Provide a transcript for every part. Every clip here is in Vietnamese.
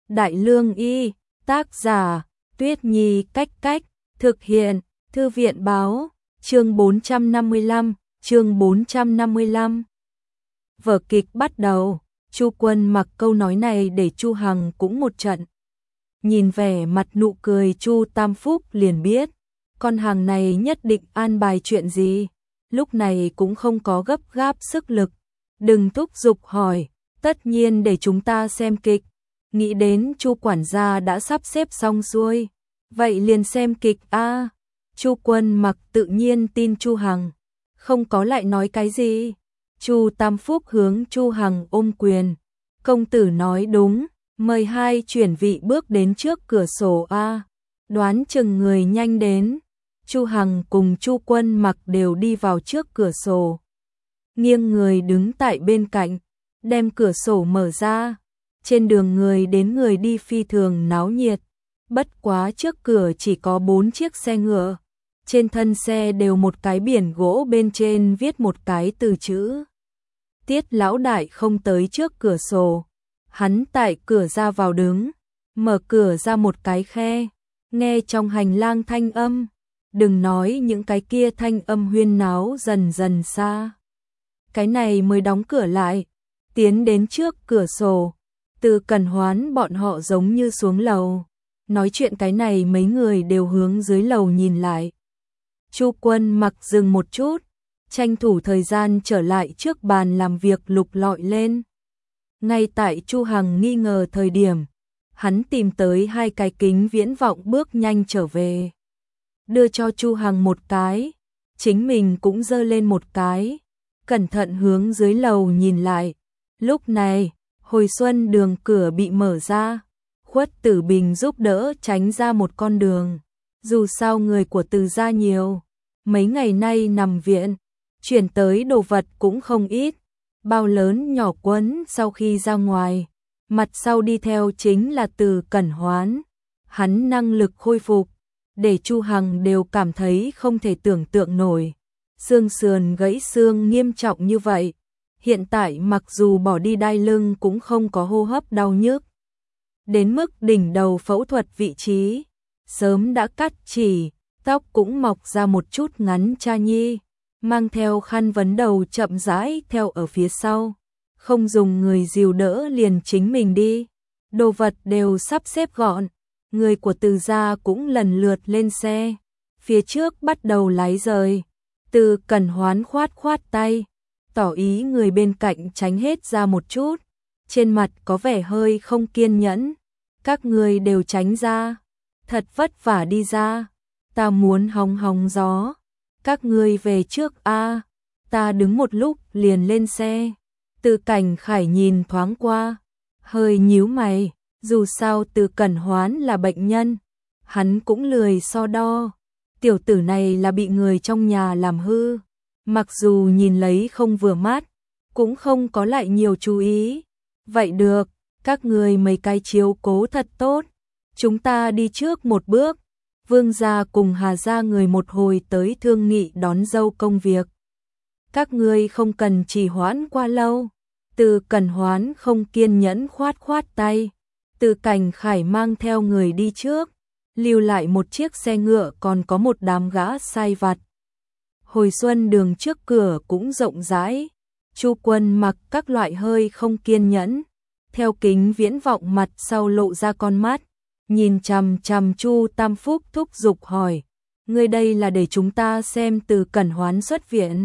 Đại Lương Y, tác giả, Tuyết Nhi Cách Cách, thực hiện, Thư viện Báo, chương 455. Vở kịch bắt đầu, Chu Quân Mặc câu nói này để Chu Hằng cũng một trận. Nhìn vẻ mặt nụ cười Chu Tam Phúc liền biết, con hàng này nhất định an bài chuyện gì, lúc này cũng không có gấp gáp sức lực, đừng thúc giục hỏi, tất nhiên để chúng ta xem kịch. Nghĩ đến Chu quản gia đã sắp xếp xong xuôi, vậy liền xem kịch a. Chu Quân Mặc tự nhiên tin Chu Hằng, không có lại nói cái gì. Chu Tam Phúc hướng Chu Hằng ôm quyền, công tử nói đúng, mời hai chuyển vị bước đến trước cửa sổ a. Đoán chừng người nhanh đến. Chu Hằng cùng Chu Quân Mặc đều đi vào trước cửa sổ, nghiêng người đứng tại bên cạnh, đem cửa sổ mở ra. Trên đường người đến người đi phi thường náo nhiệt, bất quá trước cửa chỉ có 4 chiếc xe ngựa, trên thân xe đều một cái biển gỗ bên trên viết một cái từ chữ. Tiết lão đại không tới trước cửa sổ, hắn tại cửa ra vào đứng, mở cửa ra một cái khe, nghe trong hành lang thanh âm, đừng nói những cái kia thanh âm huyên náo dần dần xa. Cái này mới đóng cửa lại, tiến đến trước cửa sổ. Từ Cẩn Hoán bọn họ giống như xuống lầu, nói chuyện cái này mấy người đều hướng dưới lầu nhìn lại. Chu Quân Mặc dừng một chút, tranh thủ thời gian trở lại trước bàn làm việc lục lọi lên. Ngay tại Chu Hằng nghi ngờ thời điểm, hắn tìm tới 2 cái kính viễn vọng bước nhanh trở về. Đưa cho Chu Hằng một cái, chính mình cũng giơ lên một cái, cẩn thận hướng dưới lầu nhìn lại. Lúc này, Hồi Xuân đường cửa bị mở ra, Khuất Tử Bình giúp đỡ tránh ra một con đường. Dù sao người của Từ gia nhiều, mấy ngày nay nằm viện, chuyển tới đồ vật cũng không ít, bao lớn nhỏ quấn sau khi ra ngoài. Mặt sau đi theo chính là Từ Cẩn Hoán, hắn năng lực khôi phục, để Chu Hằng đều cảm thấy không thể tưởng tượng nổi. Xương sườn gãy xương nghiêm trọng như vậy. Hiện tại mặc dù bỏ đi đai lưng cũng không có hô hấp đau nhức. Đến mức đỉnh đầu phẫu thuật vị trí, sớm đã cắt chỉ, tóc cũng mọc ra một chút ngắn cha nhi, mang theo khăn vấn đầu chậm rãi theo ở phía sau, không dùng người dìu đỡ liền chính mình đi. Đồ vật đều sắp xếp gọn, người của Từ gia cũng lần lượt lên xe, phía trước bắt đầu lái rời. Từ Cẩn Hoán khoát khoát tay, tỏ ý người bên cạnh tránh hết ra một chút, trên mặt có vẻ hơi không kiên nhẫn. Các người đều tránh ra, thật vất vả đi ra, ta muốn hóng hóng gió, các người về trước a. Ta đứng một lúc liền lên xe. Từ Cảnh Khải nhìn thoáng qua, hơi nhíu mày, dù sao Từ Cẩn Hoán là bệnh nhân, hắn cũng lười so đo, tiểu tử này là bị người trong nhà làm hư. Mặc dù nhìn lấy không vừa mắt, cũng không có lại nhiều chú ý. Vậy được, các người mấy cái chiếu cố thật tốt, chúng ta đi trước một bước. Vương gia cùng Hà gia người một hồi tới thương nghị đón dâu công việc. Các ngươi không cần trì hoãn quá lâu. Từ Cẩn Hoán không kiên nhẫn khoát khoát tay. Từ Cảnh Khải mang theo người đi trước, lưu lại một chiếc xe ngựa còn có một đám gã sai vặt. Hồi Xuân đường trước cửa cũng rộng rãi, Chu Quân Mặc các loại hơi không kiên nhẫn, theo kính viễn vọng mặt sau lộ ra con mắt, nhìn chằm chằm Chu Tam Phúc thúc giục hỏi, ngươi đây là để chúng ta xem Từ Cẩn Hoán xuất viện.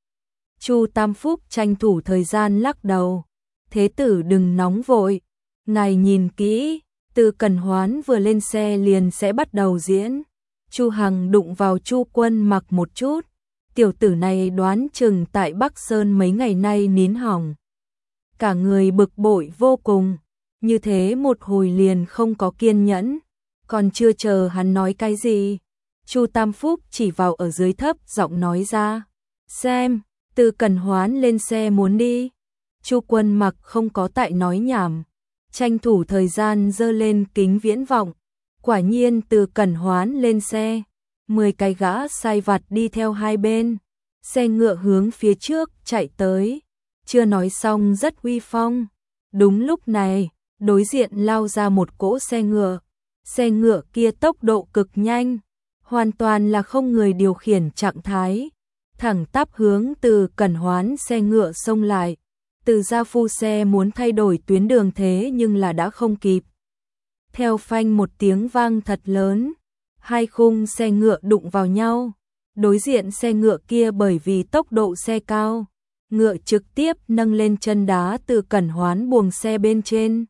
Chu Tam Phúc tranh thủ thời gian lắc đầu, thế tử đừng nóng vội, ngài nhìn kỹ, Từ Cẩn Hoán vừa lên xe liền sẽ bắt đầu diễn. Chu Hằng đụng vào Chu Quân Mặc một chút. Tiểu tử này đoán chừng tại Bắc Sơn mấy ngày nay nín hỏng. Cả người bực bội vô cùng, như thế một hồi liền không có kiên nhẫn, còn chưa chờ hắn nói cái gì. Chu Tam Phúc chỉ vào ở dưới thấp giọng nói ra, xem, Từ Cẩn Hoán lên xe muốn đi. Chu Quân Mặc không có tại nói nhảm, tranh thủ thời gian giơ lên kính viễn vọng, quả nhiên Từ Cẩn Hoán lên xe. 10 cái gã sai vặt đi theo hai bên, xe ngựa hướng phía trước chạy tới, chưa nói xong rất uy phong. Đúng lúc này, đối diện lao ra một cỗ xe ngựa. Xe ngựa kia tốc độ cực nhanh, hoàn toàn là không người điều khiển trạng thái, thẳng tắp hướng Từ Cẩn Hoán xe ngựa xông lại. Từ gia phu xe muốn thay đổi tuyến đường thế nhưng là đã không kịp. Theo phanh một tiếng vang thật lớn, hai khung xe ngựa đụng vào nhau. Đối diện xe ngựa kia bởi vì tốc độ xe cao, ngựa trực tiếp nâng lên chân đá Từ Cẩn Hoán buồng xe bên trên.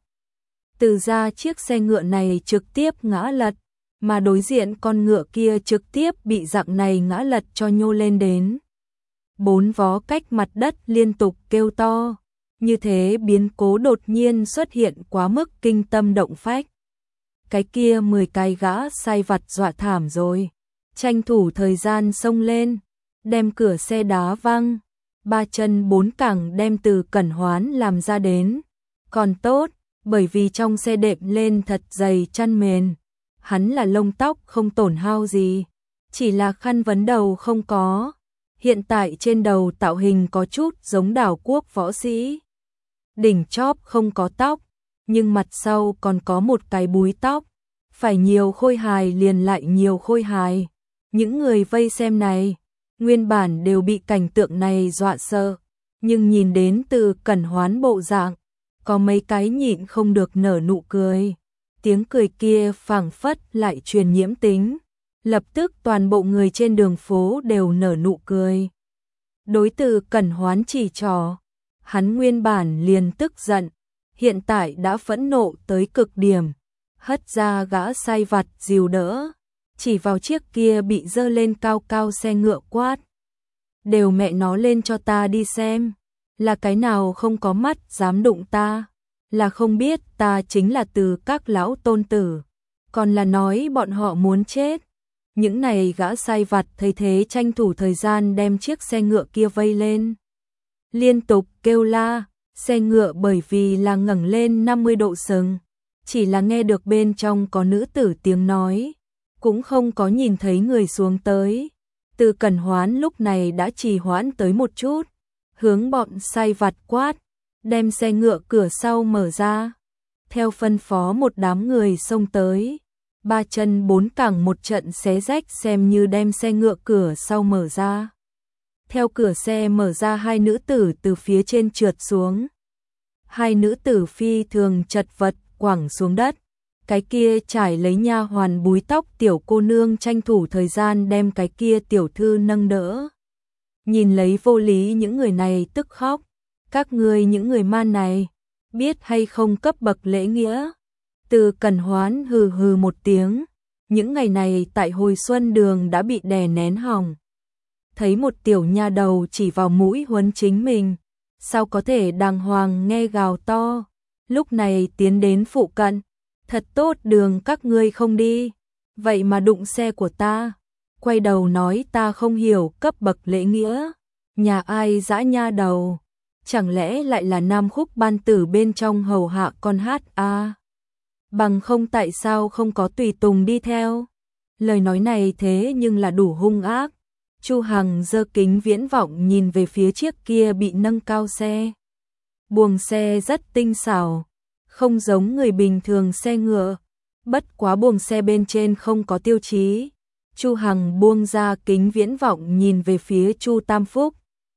Từ ra chiếc xe ngựa này trực tiếp ngã lật, mà đối diện con ngựa kia trực tiếp bị dạng này ngã lật cho nhô lên đến. Bốn vó cách mặt đất liên tục kêu to, như thế biến cố đột nhiên xuất hiện quá mức kinh tâm động phách. Cái kia 10 cái gã sai vặt dọa thảm rồi, tranh thủ thời gian xông lên, đem cửa xe đá văng, ba chân bốn cẳng đem Từ Cẩn Hoán làm ra đến. Còn tốt, bởi vì trong xe đệm lên thật dày chăn mền, hắn là lông tóc không tổn hao gì, chỉ là khăn vấn đầu không có. Hiện tại trên đầu tạo hình có chút giống đảo quốc võ sĩ. Đỉnh chóp không có tóc, nhưng mặt sau còn có một cái búi tóc. Phải nhiều khôi hài liền lại nhiều khôi hài. Những người vây xem này, nguyên bản đều bị cảnh tượng này dọa sợ, nhưng nhìn đến Từ Cẩn Hoán bộ dạng, có mấy cái nhịn không được nở nụ cười. Tiếng cười kia phảng phất lại truyền nhiễm tính. Lập tức toàn bộ người trên đường phố đều nở nụ cười. Đối Từ Cẩn Hoán chỉ trỏ, hắn nguyên bản liền tức giận, hiện tại đã phẫn nộ tới cực điểm, hất ra gã sai vặt dìu đỡ, chỉ vào chiếc kia bị dơ lên cao cao xe ngựa quát. Đều mẹ nó lên cho ta đi xem, là cái nào không có mắt dám đụng ta, là không biết ta chính là Từ các lão tôn tử, còn là nói bọn họ muốn chết. Những này gã sai vặt thấy thế tranh thủ thời gian đem chiếc xe ngựa kia vây lên. Liên tục kêu la, xe ngựa bởi vì là ngẩng lên 50 độ sừng, chỉ là nghe được bên trong có nữ tử tiếng nói, cũng không có nhìn thấy người xuống tới. Từ Cẩn Hoán lúc này đã trì hoãn tới một chút, hướng bọn sai vặt quát, đem xe ngựa cửa sau mở ra. Theo phân phó một đám người xông tới, ba chân bốn cẳng một trận xé rách xem như đem xe ngựa cửa sau mở ra. Theo cửa xe mở ra, hai nữ tử từ phía trên trượt xuống. Hai nữ tử phi thường chật vật quẳng xuống đất. Cái kia trải lấy nha hoàn búi tóc tiểu cô nương tranh thủ thời gian đem cái kia tiểu thư nâng đỡ. Nhìn lấy vô lý những người này tức khóc. Các ngươi những người man này, biết hay không cấp bậc lễ nghĩa? Từ Cẩn Hoán hừ hừ một tiếng. Những ngày này tại Hồi Xuân Đường đã bị đè nén hỏng. Thấy một tiểu nha đầu chỉ vào mũi huấn chính mình, sao có thể đàng hoàng nghe gào to. Lúc này tiến đến phụ cận, thật tốt đường các ngươi không đi, vậy mà đụng xe của ta, quay đầu nói ta không hiểu cấp bậc lễ nghĩa. Nhà ai dã nha đầu, chẳng lẽ lại là Nam Khúc ban tử bên trong hầu hạ con hát a? Bằng không tại sao không có tùy tùng đi theo? Lời nói này thế nhưng là đủ hung ác. Chu Hằng giơ kính viễn vọng nhìn về phía chiếc kia bị nâng cao xe. Buồng xe rất tinh xảo, không giống người bình thường xe ngựa, bất quá buồng xe bên trên không có tiêu chí. Chu Hằng buông ra kính viễn vọng nhìn về phía Chu Tam Phúc.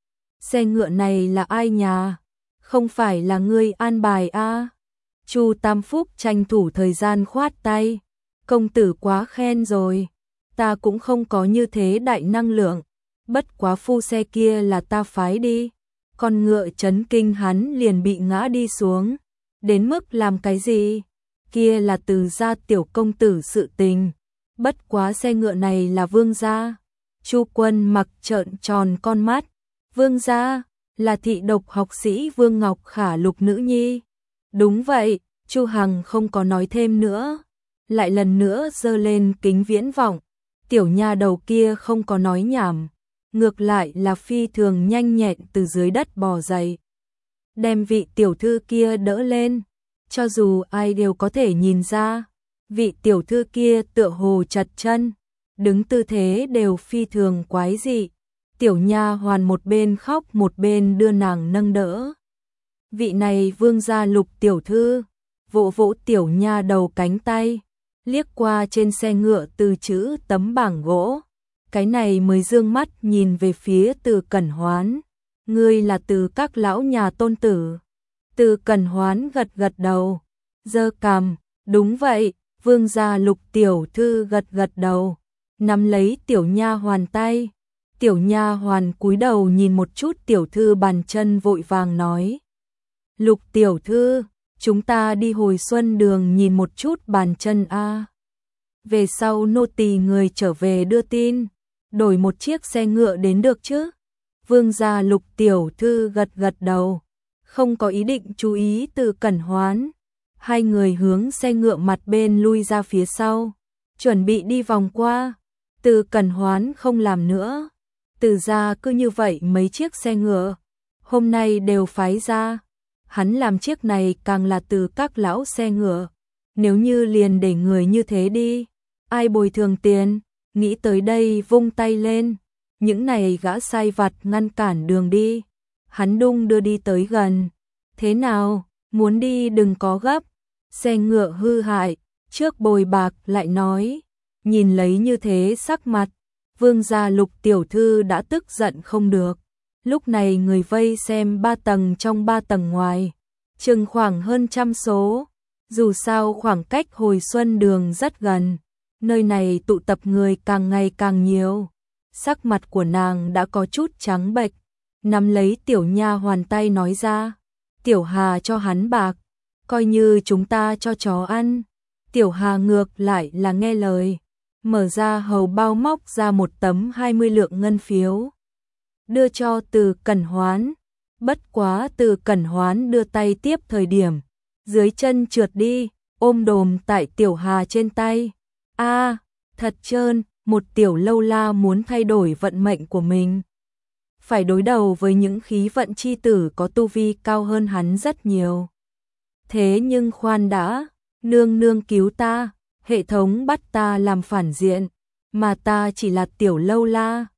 Xe ngựa này là ai nhà? Không phải là ngươi an bài a? Chu Tam Phúc tranh thủ thời gian khoát tay. Công tử quá khen rồi, ta cũng không có như thế đại năng lượng, bất quá phu xe kia là ta phái đi. Con ngựa chấn kinh hắn liền bị ngã đi xuống. Đến mức làm cái gì? Kia là Từ gia tiểu công tử sự tình. Bất quá xe ngựa này là Vương gia. Chu Quân mặc trợn tròn con mắt. Vương gia là thị độc học sĩ Vương Ngọc Khả Lục nữ nhi. Đúng vậy, Chu Hằng không có nói thêm nữa, lại lần nữa giơ lên kính viễn vọng. Tiểu nha đầu kia không có nói nhảm, ngược lại là phi thường nhanh nhẹn từ dưới đất bò dậy, đem vị tiểu thư kia đỡ lên. Cho dù ai đều có thể nhìn ra, vị tiểu thư kia tựa hồ chật chân, đứng tư thế đều phi thường quái dị. Tiểu nha hoàn một bên khóc một bên đưa nàng nâng đỡ. Vị này Vương gia Lục tiểu thư, vỗ vỗ tiểu nha đầu cánh tay, liếc qua trên xe ngựa từ chữ tấm bảng gỗ. Cái này mới dương mắt nhìn về phía Từ Cẩn Hoán. Ngươi là Từ các lão nhà tôn tử. Từ Cẩn Hoán gật gật đầu, giơ cằm, đúng vậy. Vương gia Lục tiểu thư gật gật đầu, nắm lấy tiểu nha hoàn tay. Tiểu nha hoàn cúi đầu nhìn một chút tiểu thư bàn chân, vội vàng nói: Lục tiểu thư, chúng ta đi hồi xuân đường nhìn một chút bàn chân a. Về sau nô tỳ người trở về đưa tin, đổi một chiếc xe ngựa đến được chứ? Vương gia Lục tiểu thư gật gật đầu, không có ý định chú ý Từ Cẩn Hoán. Hai người hướng xe ngựa mặt bên lui ra phía sau, chuẩn bị đi vòng qua. Từ Cẩn Hoán không làm nữa. Từ gia cứ như vậy mấy chiếc xe ngựa, hôm nay đều phái ra. Hắn làm chiếc này càng là từ các lão xe ngựa. Nếu như liền để người như thế đi, ai bồi thường tiền? Nghĩ tới đây vung tay lên, những này gã sai vặt ngăn cản đường đi. Hắn đung đưa đi tới gần. Thế nào, muốn đi đừng có gấp. Xe ngựa hư hại, trước bồi bạc lại nói. Nhìn lấy như thế sắc mặt, Vương gia Lục tiểu thư đã tức giận không được. Lúc này người vây xem 3 tầng trong 3 tầng ngoài, chừng khoảng hơn trăm số. Dù sao khoảng cách hồi xuân đường rất gần, nơi này tụ tập người càng ngày càng nhiều. Sắc mặt của nàng đã có chút trắng bệch, nắm lấy tiểu nha hoàn tay nói ra: Tiểu Hà cho hắn bạc, coi như chúng ta cho chó ăn. Tiểu Hà ngược lại là nghe lời, mở ra hầu bao móc ra một tấm 20 lượng ngân phiếu, đưa cho Từ Cẩn Hoán. Bất quá Từ Cẩn Hoán đưa tay tiếp thời điểm, dưới chân trượt đi, ôm đồm tại Tiểu Hà trên tay. A, thật trơn, một tiểu lâu la muốn thay đổi vận mệnh của mình, phải đối đầu với những khí vận chi tử có tu vi cao hơn hắn rất nhiều. Thế nhưng khoan đã, nương nương cứu ta, hệ thống bắt ta làm phản diện, mà ta chỉ là tiểu lâu la.